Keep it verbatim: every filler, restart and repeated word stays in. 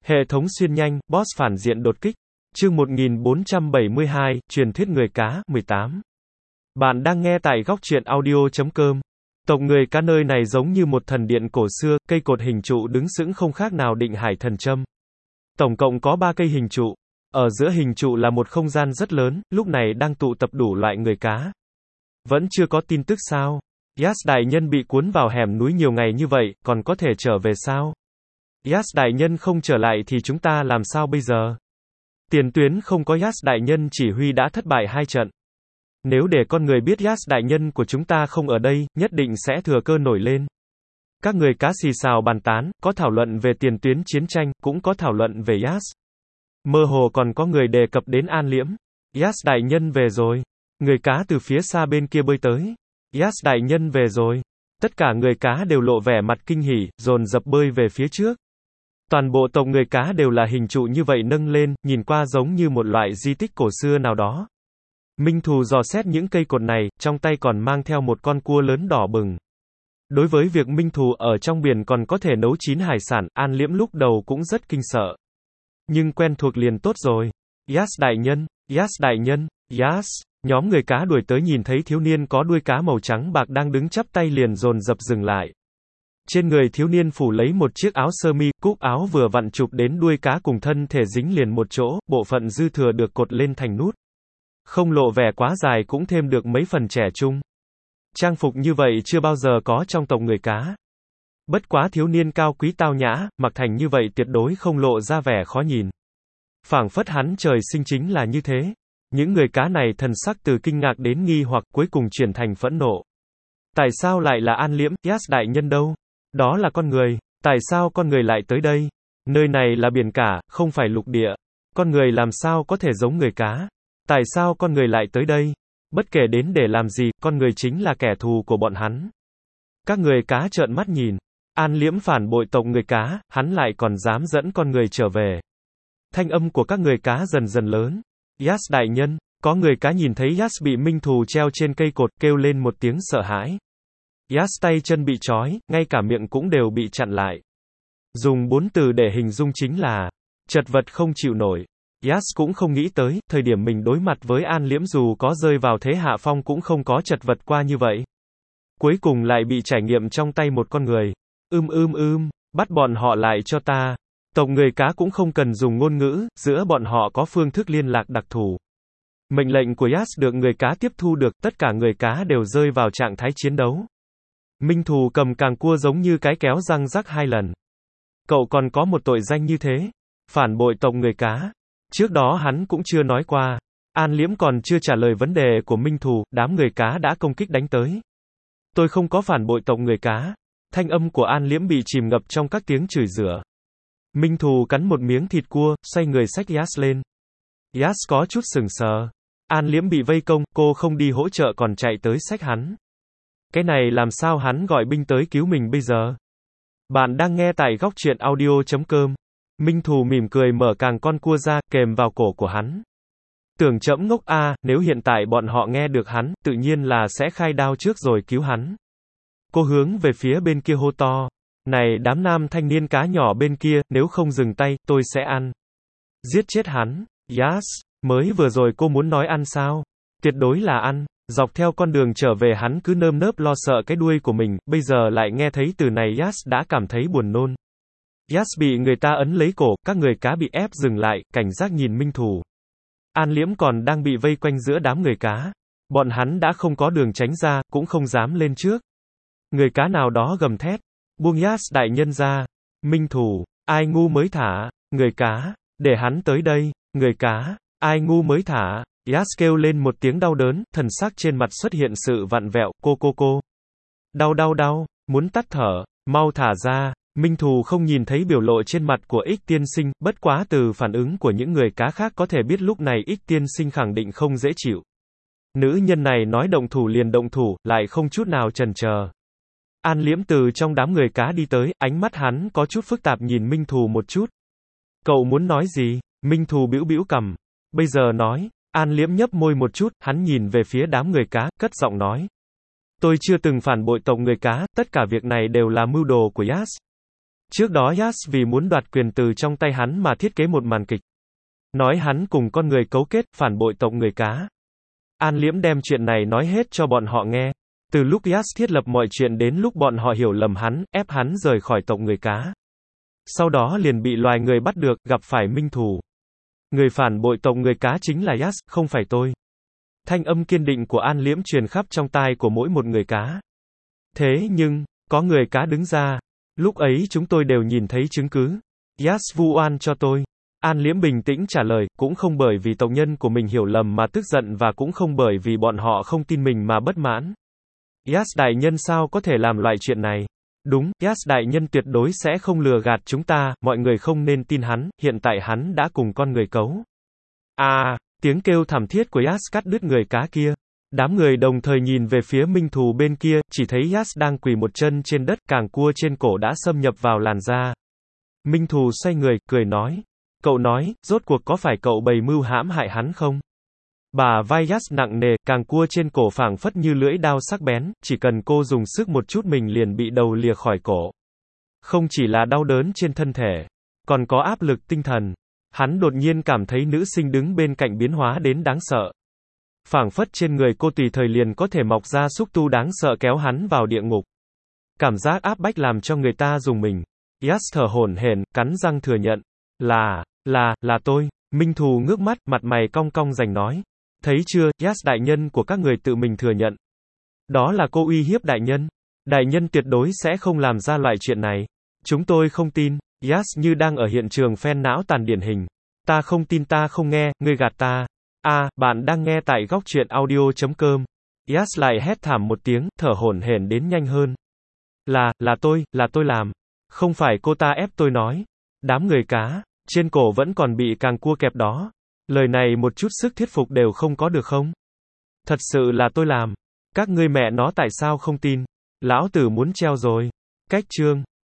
Hệ thống xuyên nhanh, boss phản diện đột kích. Chương một nghìn bốn trăm bảy mươi hai, truyền thuyết người cá, mười tám. Bạn đang nghe tại góc truyện audio chấm com. Tộc người cá nơi này giống như một thần điện cổ xưa, cây cột hình trụ đứng sững không khác nào định hải thần châm. Tổng cộng có ba cây hình trụ. Ở giữa hình trụ là một không gian rất lớn, lúc này đang tụ tập đủ loại người cá. Vẫn chưa có tin tức sao? Yas đại nhân bị cuốn vào hẻm núi nhiều ngày như vậy, còn có thể trở về sao? Yas đại nhân không trở lại thì chúng ta làm sao bây giờ? Tiền tuyến không có Yas đại nhân chỉ huy đã thất bại hai trận. Nếu để con người biết Yas đại nhân của chúng ta không ở đây, nhất định sẽ thừa cơ nổi lên. Các người cá xì xào bàn tán, có thảo luận về tiền tuyến chiến tranh, cũng có thảo luận về Yas. Mơ hồ còn có người đề cập đến An Liễm. Yas đại nhân về rồi. Người cá từ phía xa bên kia bơi tới. Yas đại nhân về rồi. Tất cả người cá đều lộ vẻ mặt kinh hỉ, dồn dập bơi về phía trước. Toàn bộ tộc người cá đều là hình trụ như vậy nâng lên, nhìn qua giống như một loại di tích cổ xưa nào đó. Minh Thù dò xét những cây cột này, trong tay còn mang theo một con cua lớn đỏ bừng. Đối với việc Minh Thù ở trong biển còn có thể nấu chín hải sản, An Liễm lúc đầu cũng rất kinh sợ. Nhưng quen thuộc liền tốt rồi. Yas đại nhân, Yas đại nhân, Yas. Nhóm người cá đuổi tới nhìn thấy thiếu niên có đuôi cá màu trắng bạc đang đứng chắp tay liền dồn dập dừng lại. Trên người thiếu niên phủ lấy một chiếc áo sơ mi, cúc áo vừa vặn chụp đến đuôi cá cùng thân thể dính liền một chỗ, bộ phận dư thừa được cột lên thành nút. Không lộ vẻ quá dài cũng thêm được mấy phần trẻ trung. Trang phục như vậy chưa bao giờ có trong tộc người cá. Bất quá thiếu niên cao quý tao nhã, mặc thành như vậy tuyệt đối không lộ ra vẻ khó nhìn. Phảng phất hắn trời sinh chính là như thế. Những người cá này thần sắc từ kinh ngạc đến nghi hoặc cuối cùng chuyển thành phẫn nộ. Tại sao lại là An Liễm, Yas đại nhân đâu? Đó là con người. Tại sao con người lại tới đây? Nơi này là biển cả, không phải lục địa. Con người làm sao có thể giống người cá? Tại sao con người lại tới đây? Bất kể đến để làm gì, con người chính là kẻ thù của bọn hắn. Các người cá trợn mắt nhìn. An Liễm phản bội tộc người cá, hắn lại còn dám dẫn con người trở về. Thanh âm của các người cá dần dần lớn. Yas đại nhân, có người cá nhìn thấy Yas bị Minh Thù treo trên cây cột, kêu lên một tiếng sợ hãi. Yas tay chân bị trói, ngay cả miệng cũng đều bị chặn lại. Dùng bốn từ để hình dung chính là chật vật không chịu nổi. Yas cũng không nghĩ tới, thời điểm mình đối mặt với An Liễm dù có rơi vào thế hạ phong cũng không có chật vật qua như vậy. Cuối cùng lại bị trải nghiệm trong tay một con người. Ưm ưm ưm, bắt bọn họ lại cho ta. Tộc người cá cũng không cần dùng ngôn ngữ, giữa bọn họ có phương thức liên lạc đặc thù. Mệnh lệnh của Yas được người cá tiếp thu được, tất cả người cá đều rơi vào trạng thái chiến đấu. Minh Thù cầm càng cua giống như cái kéo răng rắc hai lần. Cậu còn có một tội danh như thế. Phản bội tộc người cá. Trước đó hắn cũng chưa nói qua. An Liễm còn chưa trả lời vấn đề của Minh Thù, đám người cá đã công kích đánh tới. Tôi không có phản bội tộc người cá. Thanh âm của An Liễm bị chìm ngập trong các tiếng chửi rủa. Minh Thù cắn một miếng thịt cua, xoay người xách Yas lên. Yas có chút sừng sờ. An Liễm bị vây công, cô không đi hỗ trợ còn chạy tới xách hắn. Cái này làm sao hắn gọi binh tới cứu mình bây giờ? Bạn đang nghe tại góc truyện audio chấm com. Minh Thù mỉm cười mở càng con cua ra, kèm vào cổ của hắn. Tưởng trẫm ngốc a, à, nếu hiện tại bọn họ nghe được hắn, tự nhiên là sẽ khai đao trước rồi cứu hắn. Cô hướng về phía bên kia hô to. Này đám nam thanh niên cá nhỏ bên kia, nếu không dừng tay, tôi sẽ ăn. Giết chết hắn. Yas, mới vừa rồi cô muốn nói ăn sao? Tuyệt đối là ăn. Dọc theo con đường trở về hắn cứ nơm nớp lo sợ cái đuôi của mình, bây giờ lại nghe thấy từ này Yas đã cảm thấy buồn nôn. Yas bị người ta ấn lấy cổ, các người cá bị ép dừng lại, cảnh giác nhìn Minh Thù. An Liễm còn đang bị vây quanh giữa đám người cá. Bọn hắn đã không có đường tránh ra, cũng không dám lên trước. Người cá nào đó gầm thét. Buông Yas đại nhân ra. Minh Thù, ai ngu mới thả. Người cá, để hắn tới đây. Người cá, ai ngu mới thả. Yas kêu lên một tiếng đau đớn, thần sắc trên mặt xuất hiện sự vặn vẹo, cô cô cô. Đau đau đau, muốn tắt thở, mau thả ra. Minh Thù không nhìn thấy biểu lộ trên mặt của Ích tiên sinh, bất quá từ phản ứng của những người cá khác có thể biết lúc này Ích tiên sinh khẳng định không dễ chịu. Nữ nhân này nói động thủ liền động thủ, lại không chút nào chần chờ. An Liễm từ trong đám người cá đi tới, ánh mắt hắn có chút phức tạp nhìn Minh Thù một chút. Cậu muốn nói gì? Minh Thù bĩu bĩu cằm. Bây giờ nói. An Liễm nhấp môi một chút, hắn nhìn về phía đám người cá, cất giọng nói. Tôi chưa từng phản bội tộc người cá, tất cả việc này đều là mưu đồ của Yas. Trước đó Yas vì muốn đoạt quyền từ trong tay hắn mà thiết kế một màn kịch. Nói hắn cùng con người cấu kết, phản bội tộc người cá. An Liễm đem chuyện này nói hết cho bọn họ nghe. Từ lúc Yas thiết lập mọi chuyện đến lúc bọn họ hiểu lầm hắn, ép hắn rời khỏi tộc người cá. Sau đó liền bị loài người bắt được, gặp phải minh thù. Người phản bội tộc người cá chính là Yas, không phải tôi. Thanh âm kiên định của An Liễm truyền khắp trong tai của mỗi một người cá. Thế nhưng, có người cá đứng ra. Lúc ấy chúng tôi đều nhìn thấy chứng cứ. Yas vu oan cho tôi. An Liễm bình tĩnh trả lời, cũng không bởi vì tộc nhân của mình hiểu lầm mà tức giận và cũng không bởi vì bọn họ không tin mình mà bất mãn. Yas đại nhân sao có thể làm loại chuyện này? Đúng, Yas đại nhân tuyệt đối sẽ không lừa gạt chúng ta, mọi người không nên tin hắn, hiện tại hắn đã cùng con người cấu. À, tiếng kêu thảm thiết của Yas cắt đứt người cá kia. Đám người đồng thời nhìn về phía minh thù bên kia, chỉ thấy Yas đang quỳ một chân trên đất, càng cua trên cổ đã xâm nhập vào làn da. Minh thù xoay người, cười nói. Cậu nói, rốt cuộc có phải cậu bày mưu hãm hại hắn không? Bà vai Yas nặng nề, càng cua trên cổ phảng phất như lưỡi đao sắc bén, chỉ cần cô dùng sức một chút mình liền bị đầu lìa khỏi cổ. Không chỉ là đau đớn trên thân thể, còn có áp lực tinh thần. Hắn đột nhiên cảm thấy nữ sinh đứng bên cạnh biến hóa đến đáng sợ. Phảng phất trên người cô tùy thời liền có thể mọc ra xúc tu đáng sợ kéo hắn vào địa ngục. Cảm giác áp bách làm cho người ta rùng mình. Yas thở hổn hển, cắn răng thừa nhận. Là, là, là tôi. Minh thù ngước mắt, mặt mày cong cong rành nói. Thấy chưa, Yas đại nhân của các người tự mình thừa nhận. Đó là cô uy hiếp đại nhân. Đại nhân tuyệt đối sẽ không làm ra loại chuyện này. Chúng tôi không tin. Yas như đang ở hiện trường phen não tàn điển hình. Ta không tin, ta không nghe, ngươi gạt ta. A, à, bạn đang nghe tại góc truyện audio chấm com. Yas lại hét thảm một tiếng, thở hổn hển đến nhanh hơn. Là, là tôi, là tôi làm. Không phải cô ta ép tôi nói. Đám người cá, trên cổ vẫn còn bị càng cua kẹp đó. Lời này một chút sức thuyết phục đều không có được không? Thật sự là tôi làm. Các ngươi mẹ nó tại sao không tin? Lão tử muốn treo rồi. Cách chương.